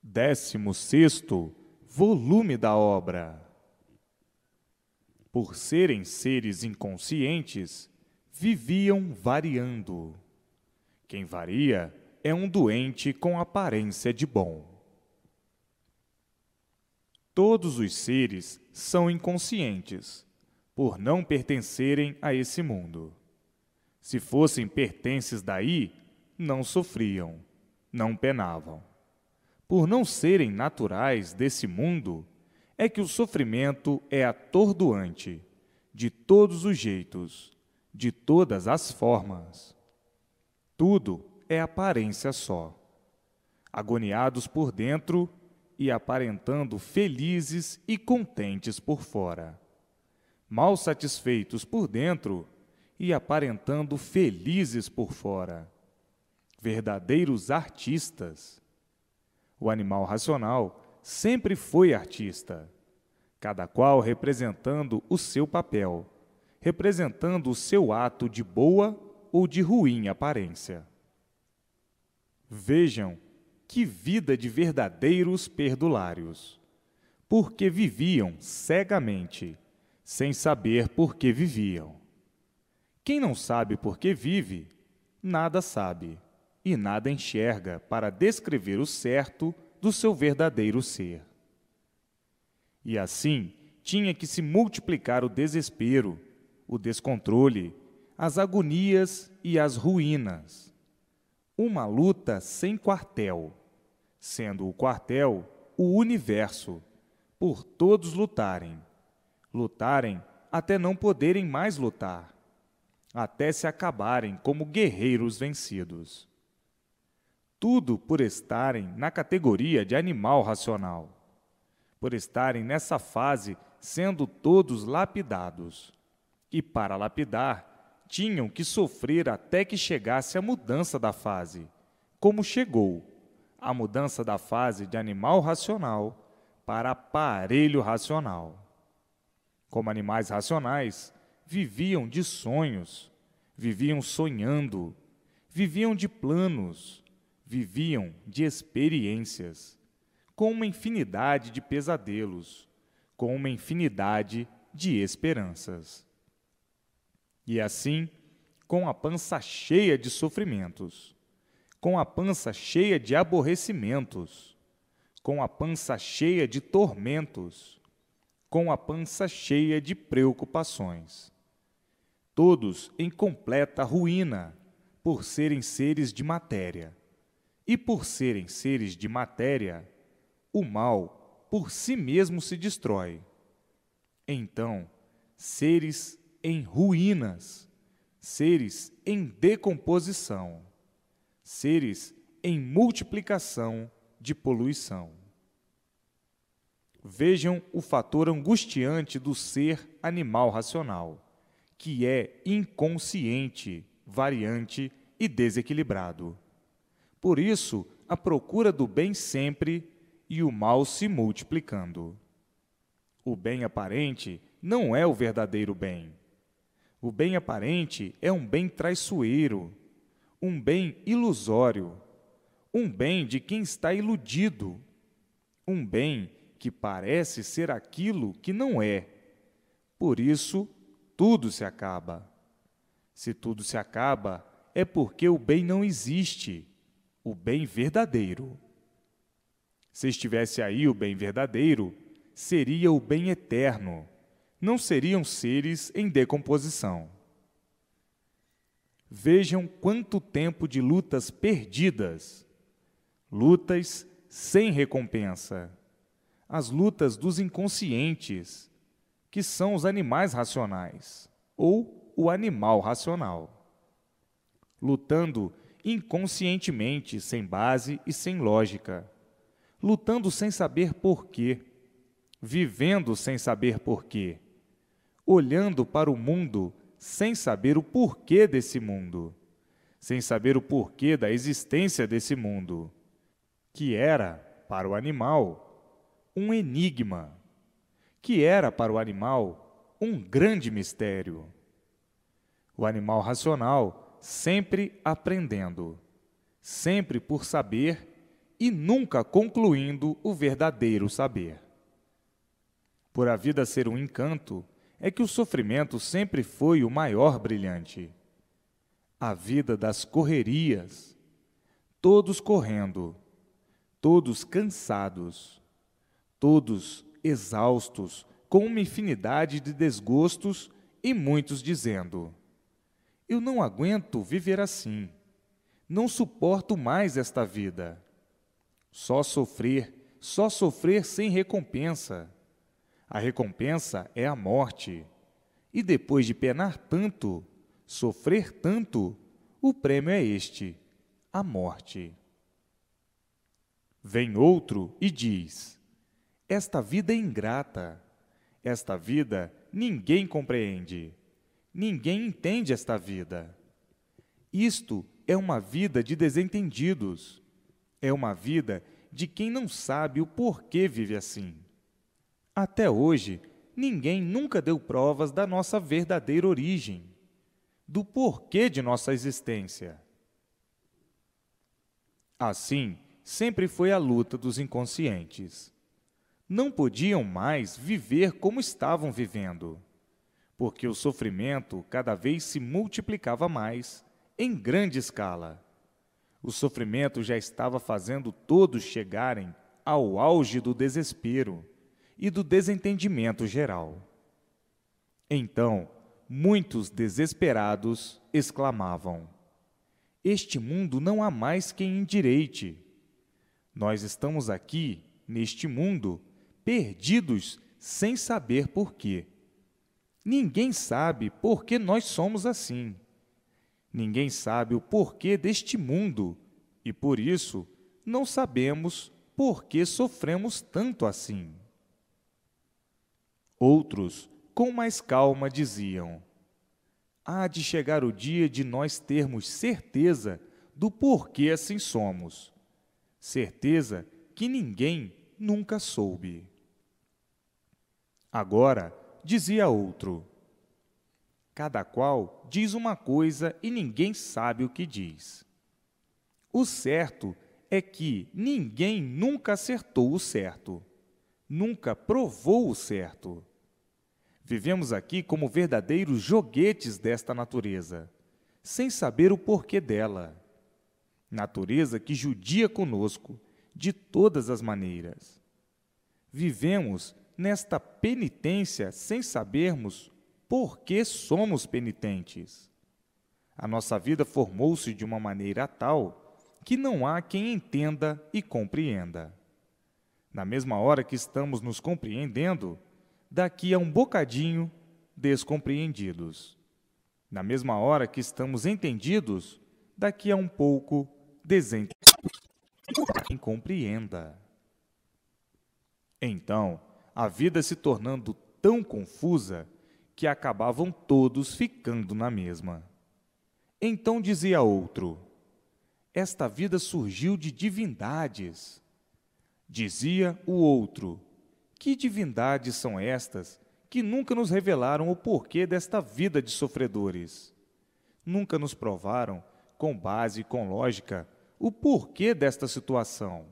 16º volume da obra. Por serem seres inconscientes, viviam variando. Quem varia é um doente com aparência de bom. Todos os seres são inconscientes, por não pertencerem a esse mundo. Se fossem pertences daí, não sofriam, não penavam. Por não serem naturais desse mundo, é que o sofrimento é atordoante, de todos os jeitos, de todas as formas. Tudo é aparência só. Agoniados por dentro e aparentando felizes e contentes por fora. Mal satisfeitos por dentro e aparentando felizes por fora. Verdadeiros artistas. O animal racional sempre foi artista, cada qual representando o seu papel, representando o seu ato de boa ou de ruim aparência. Vejam que vida de verdadeiros perdulários, porque viviam cegamente, sem saber por que viviam. Quem não sabe por que vive, nada sabe e nada enxerga para descrever o certo do seu verdadeiro ser. E assim tinha que se multiplicar o desespero, o descontrole, as agonias e as ruínas. Uma luta sem quartel, sendo o quartel o universo, por todos lutarem até não poderem mais lutar, até se acabarem como guerreiros vencidos. Tudo por estarem na categoria de animal racional, por estarem nessa fase sendo todos lapidados. E para lapidar, tinham que sofrer até que chegasse a mudança da fase, como chegou, a mudança da fase de animal racional para aparelho racional. Como animais racionais, viviam de sonhos, viviam sonhando, viviam de planos, viviam de experiências, com uma infinidade de pesadelos, com uma infinidade de esperanças. E assim, com a pança cheia de sofrimentos, com a pança cheia de aborrecimentos, com a pança cheia de tormentos, com a pança cheia de preocupações. Todos em completa ruína, por serem seres de matéria. E por serem seres de matéria, o mal por si mesmo se destrói. Então, seres em ruínas, seres em decomposição, seres em multiplicação de poluição. Vejam o fator angustiante do ser animal racional, que é inconsciente, variante e desequilibrado. Por isso, a procura do bem sempre e o mal se multiplicando. O bem aparente não é o verdadeiro bem. O bem aparente é um bem traiçoeiro, um bem ilusório, um bem de quem está iludido, um bem que parece ser aquilo que não é. Por isso, tudo se acaba. Se tudo se acaba, é porque o bem não existe, o bem verdadeiro. Se estivesse aí o bem verdadeiro, seria o bem eterno, não seriam seres em decomposição. Vejam quanto tempo de lutas perdidas, lutas sem recompensa, as lutas dos inconscientes, que são os animais racionais, ou o animal racional, lutando inconscientemente, sem base e sem lógica, lutando sem saber porquê, vivendo sem saber porquê, olhando para o mundo sem saber o porquê desse mundo, sem saber o porquê da existência desse mundo, que era, para o animal, um enigma, que era, para o animal, um grande mistério. O animal racional sempre aprendendo, sempre por saber e nunca concluindo o verdadeiro saber. Por a vida ser um encanto, é que o sofrimento sempre foi o maior brilhante. A vida das correrias, todos correndo, todos cansados, todos exaustos, com uma infinidade de desgostos e muitos dizendo: eu não aguento viver assim, não suporto mais esta vida. Só sofrer sem recompensa. A recompensa é a morte. E depois de penar tanto, sofrer tanto, o prêmio é este, a morte. Vem outro e diz: esta vida é ingrata, esta vida ninguém compreende, ninguém entende esta vida. Isto é uma vida de desentendidos, é uma vida de quem não sabe o porquê vive assim. Até hoje, ninguém nunca deu provas da nossa verdadeira origem, do porquê de nossa existência. Assim, sempre foi a luta dos inconscientes. Não podiam mais viver como estavam vivendo, porque o sofrimento cada vez se multiplicava mais, em grande escala. O sofrimento já estava fazendo todos chegarem ao auge do desespero e do desentendimento geral. Então, muitos desesperados exclamavam: este mundo não há mais quem endireite. Nós estamos aqui, neste mundo, perdidos sem saber por quê. Ninguém sabe por que nós somos assim. Ninguém sabe o porquê deste mundo e, por isso, não sabemos por que sofremos tanto assim. Outros, com mais calma, diziam: há de chegar o dia de nós termos certeza do porquê assim somos, certeza que ninguém nunca soube. Agora, dizia outro: cada qual diz uma coisa e ninguém sabe o que diz. O certo é que ninguém nunca acertou o certo, nunca provou o certo. Vivemos aqui como verdadeiros joguetes desta natureza, sem saber o porquê dela. Natureza que judia conosco de todas as maneiras. Vivemos nesta penitência sem sabermos por que somos penitentes. A nossa vida formou-se de uma maneira tal que não há quem entenda e compreenda. Na mesma hora que estamos nos compreendendo, daqui a um bocadinho, descompreendidos. Na mesma hora que estamos entendidos, daqui a um pouco, desentendidos. Quem compreenda. Então, a vida se tornando tão confusa que acabavam todos ficando na mesma. Então dizia outro: esta vida surgiu de divindades. Dizia o outro: que divindades são estas que nunca nos revelaram o porquê desta vida de sofredores? Nunca nos provaram, com base e com lógica, o porquê desta situação.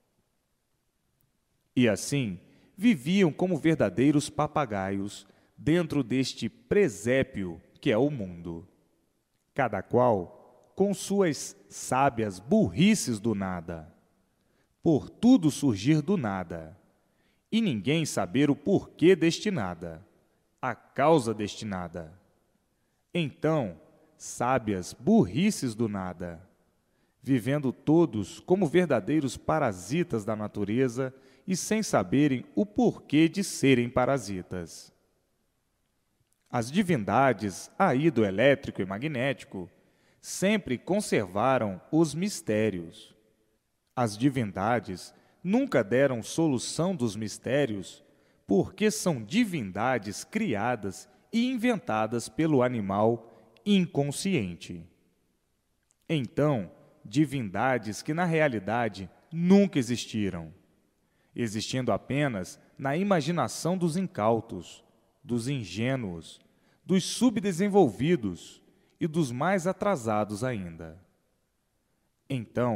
E assim, viviam como verdadeiros papagaios dentro deste presépio que é o mundo. Cada qual com suas sábias burrices do nada, por tudo surgir do nada, e ninguém saber o porquê deste nada, a causa deste nada. Então, sábias burrices do nada, vivendo todos como verdadeiros parasitas da natureza e sem saberem o porquê de serem parasitas. As divindades, aí do elétrico e magnético, sempre conservaram os mistérios. As divindades nunca deram solução dos mistérios, porque são divindades criadas e inventadas pelo animal inconsciente. Então, divindades que na realidade nunca existiram, existindo apenas na imaginação dos incautos, dos ingênuos, dos subdesenvolvidos e dos mais atrasados ainda. Então,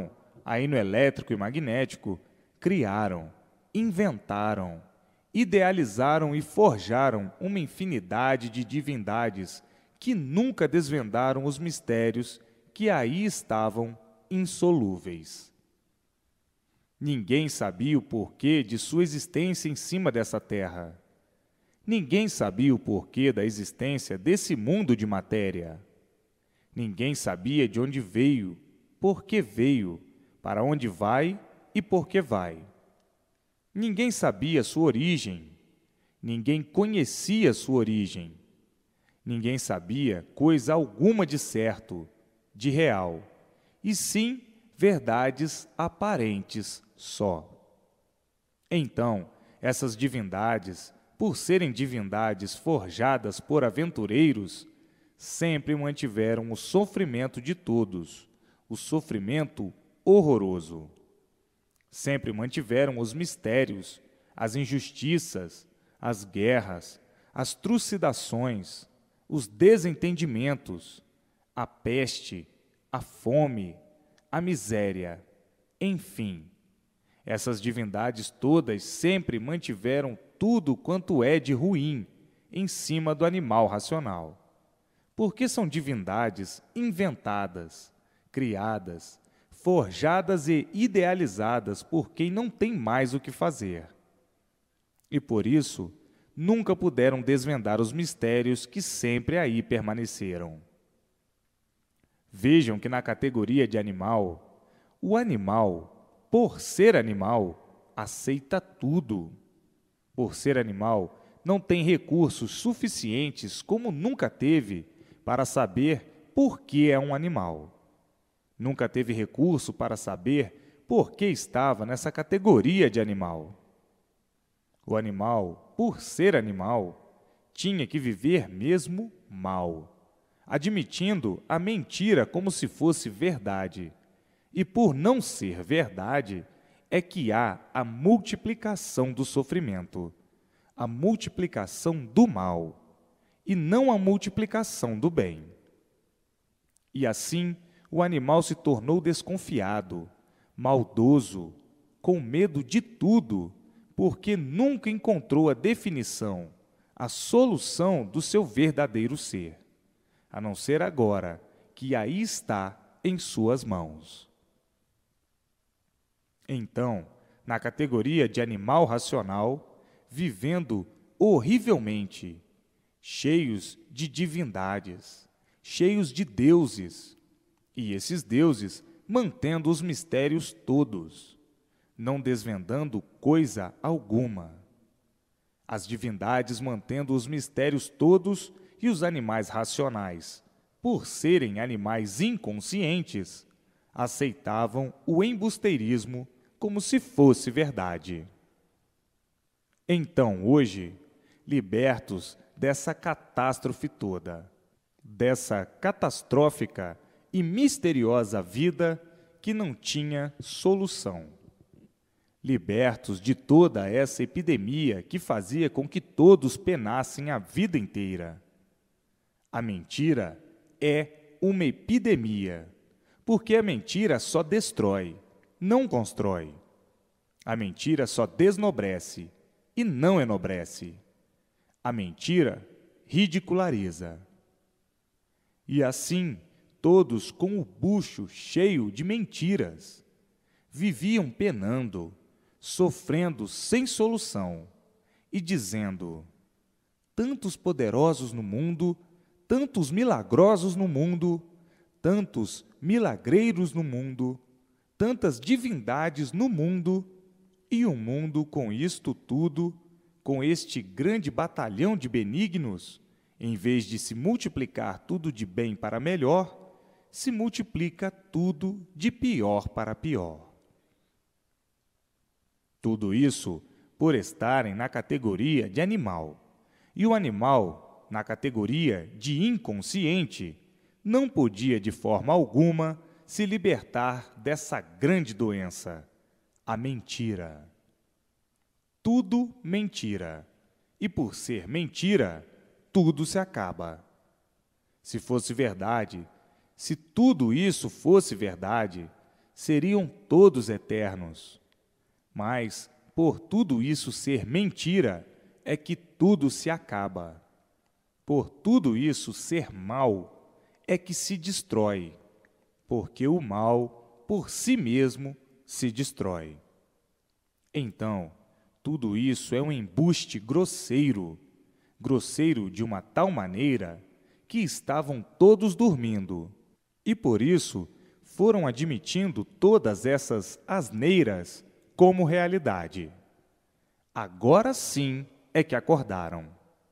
aí no elétrico e magnético, criaram, inventaram, idealizaram e forjaram uma infinidade de divindades que nunca desvendaram os mistérios que aí estavam insolúveis. Ninguém sabia o porquê de sua existência em cima dessa terra. Ninguém sabia o porquê da existência desse mundo de matéria. Ninguém sabia de onde veio, por que veio, para onde vai e por que vai. Ninguém sabia sua origem. Ninguém conhecia sua origem. Ninguém sabia coisa alguma de certo, de real, e sim verdades aparentes só. Então, essas divindades, por serem divindades forjadas por aventureiros, sempre mantiveram o sofrimento de todos, o sofrimento horroroso. Sempre mantiveram os mistérios, as injustiças, as guerras, as trucidações, os desentendimentos, a peste, a fome, a miséria, enfim. Essas divindades todas sempre mantiveram tudo quanto é de ruim em cima do animal racional. Porque são divindades inventadas, criadas, forjadas e idealizadas por quem não tem mais o que fazer. E por isso, nunca puderam desvendar os mistérios que sempre aí permaneceram. Vejam que na categoria de animal, o animal, por ser animal, aceita tudo. Por ser animal, não tem recursos suficientes, como nunca teve, para saber por que é um animal. Nunca teve recurso para saber por que estava nessa categoria de animal. O animal, por ser animal, tinha que viver mesmo mal, admitindo a mentira como se fosse verdade. E por não ser verdade, é que há a multiplicação do sofrimento, a multiplicação do mal, e não a multiplicação do bem. E assim, o animal se tornou desconfiado, maldoso, com medo de tudo, porque nunca encontrou a definição, a solução do seu verdadeiro ser, a não ser agora que aí está em suas mãos. Então, na categoria de animal racional, vivendo horrivelmente, cheios de divindades, cheios de deuses, e esses deuses mantendo os mistérios todos, não desvendando coisa alguma. As divindades mantendo os mistérios todos e os animais racionais, por serem animais inconscientes, aceitavam o embusteirismo como se fosse verdade. Então, hoje, libertos dessa catástrofe toda, dessa catastrófica e misteriosa vida que não tinha solução, libertos de toda essa epidemia que fazia com que todos penassem a vida inteira. A mentira é uma epidemia, porque a mentira só destrói, não constrói. A mentira só desnobrece e não enobrece. A mentira ridiculariza. E assim, todos com o bucho cheio de mentiras, viviam penando, sofrendo sem solução e dizendo: tantos poderosos no mundo, tantos milagrosos no mundo, tantos milagreiros no mundo, tantas divindades no mundo, e o mundo com isto tudo, com este grande batalhão de benignos, em vez de se multiplicar tudo de bem para melhor, se multiplica tudo de pior para pior. Tudo isso por estarem na categoria de animal, e o animal, na categoria de inconsciente, não podia de forma alguma se libertar dessa grande doença, a mentira. Tudo mentira, e por ser mentira, tudo se acaba. Se fosse verdade, se tudo isso fosse verdade, seriam todos eternos. Mas, por tudo isso ser mentira, é que tudo se acaba. Por tudo isso ser mal, é que se destrói, porque o mal, por si mesmo, se destrói. Então, tudo isso é um embuste grosseiro, grosseiro de uma tal maneira que estavam todos dormindo, e por isso foram admitindo todas essas asneiras como realidade. Agora sim é que acordaram.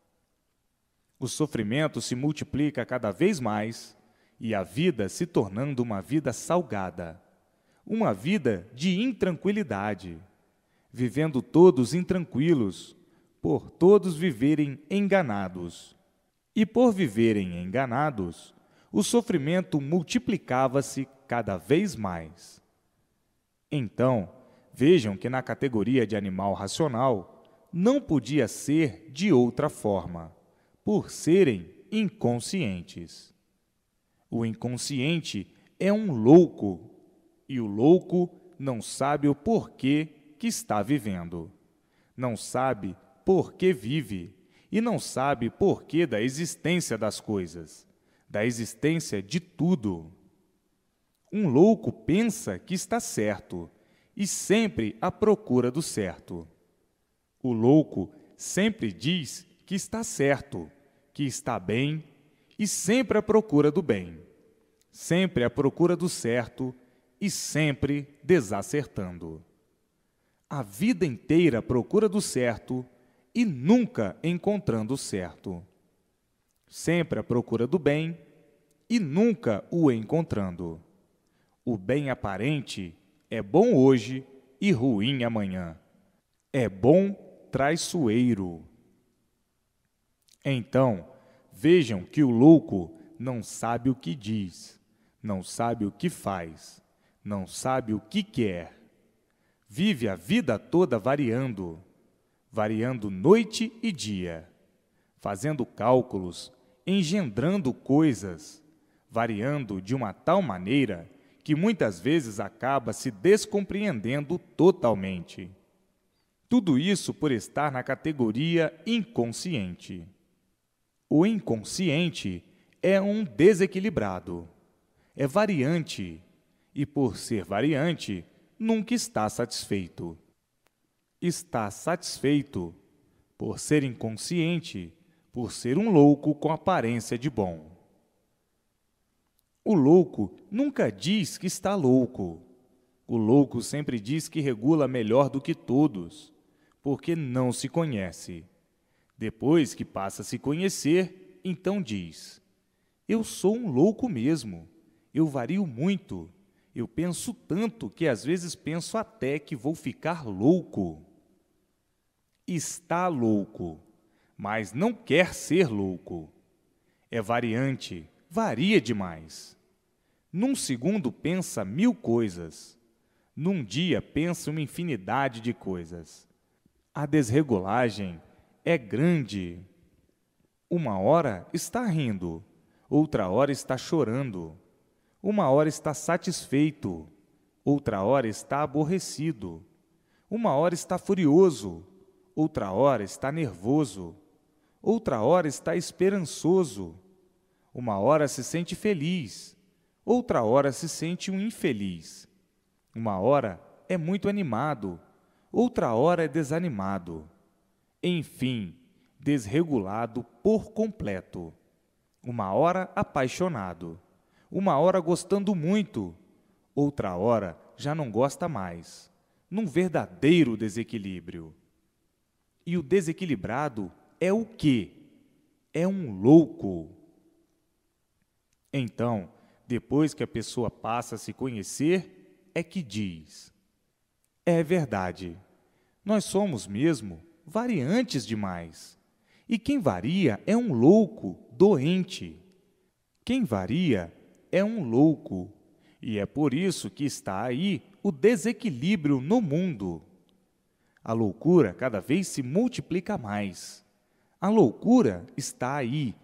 O sofrimento se multiplica cada vez mais e a vida se tornando uma vida salgada, uma vida de intranquilidade, vivendo todos intranquilos, por todos viverem enganados. E por viverem enganados, o sofrimento multiplicava-se cada vez mais. Então, vejam que na categoria de animal racional, não podia ser de outra forma, por serem inconscientes. O inconsciente é um louco, e o louco não sabe o porquê que está vivendo. Não sabe por que vive, e não sabe porquê da existência das coisas, da existência de tudo. Um louco pensa que está certo, e sempre à procura do certo. O louco sempre diz que está certo, que está bem, e sempre à procura do bem, sempre à procura do certo e sempre desacertando. A vida inteira à procura do certo e nunca encontrando o certo. Sempre à procura do bem e nunca o encontrando. O bem aparente é bom hoje e ruim amanhã. É bom traiçoeiro. Então, vejam que o louco não sabe o que diz, não sabe o que faz, não sabe o que quer. Vive a vida toda variando, variando noite e dia, fazendo cálculos, engendrando coisas, variando de uma tal maneira que muitas vezes acaba se descompreendendo totalmente. Tudo isso por estar na categoria inconsciente. O inconsciente é um desequilibrado, é variante, e por ser variante, nunca está satisfeito. Está satisfeito por ser inconsciente, por ser um louco com aparência de bom. O louco nunca diz que está louco. O louco sempre diz que regula melhor do que todos, porque não se conhece. Depois que passa a se conhecer, então diz: eu sou um louco mesmo, eu vario muito, eu penso tanto que às vezes penso até que vou ficar louco. Está louco, mas não quer ser louco. É variante, varia demais. Num segundo pensa 1000 coisas. Num dia pensa uma infinidade de coisas. A desregulagem é grande. Uma hora está rindo, outra hora está chorando. Uma hora está satisfeito, outra hora está aborrecido. Uma hora está furioso, outra hora está nervoso. Outra hora está esperançoso. Uma hora se sente feliz, outra hora se sente um infeliz. Uma hora é muito animado, outra hora é desanimado. Enfim, desregulado por completo. Uma hora apaixonado, uma hora gostando muito, outra hora já não gosta mais. Num verdadeiro desequilíbrio. E o desequilibrado é o quê? É um louco. Então, depois que a pessoa passa a se conhecer, é que diz: é verdade, nós somos mesmo variantes demais. E quem varia é um louco doente. Quem varia é um louco. E é por isso que está aí o desequilíbrio no mundo. A loucura cada vez se multiplica mais. A loucura está aí,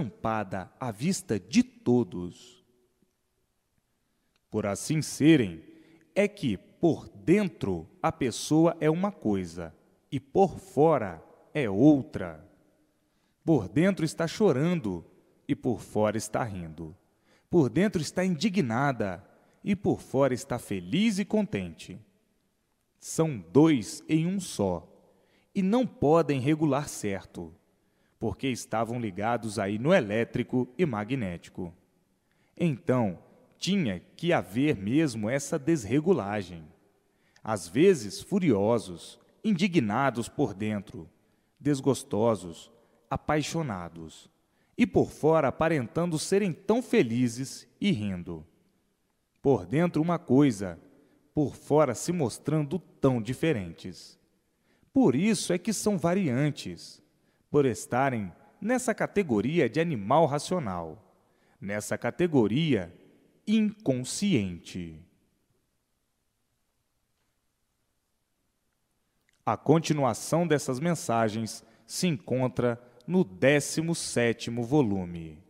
estampada à vista de todos. Por assim serem, é que, por dentro, a pessoa é uma coisa e por fora é outra. Por dentro está chorando e por fora está rindo. Por dentro está indignada e por fora está feliz e contente. São dois em um só e não podem regular certo, porque estavam ligados aí no elétrico e magnético. Então, tinha que haver mesmo essa desregulagem. Às vezes furiosos, indignados por dentro, desgostosos, apaixonados, e por fora aparentando serem tão felizes e rindo. Por dentro uma coisa, por fora se mostrando tão diferentes. Por isso é que são variantes, por estarem nessa categoria de animal racional, nessa categoria inconsciente. A continuação dessas mensagens se encontra no 17º volume.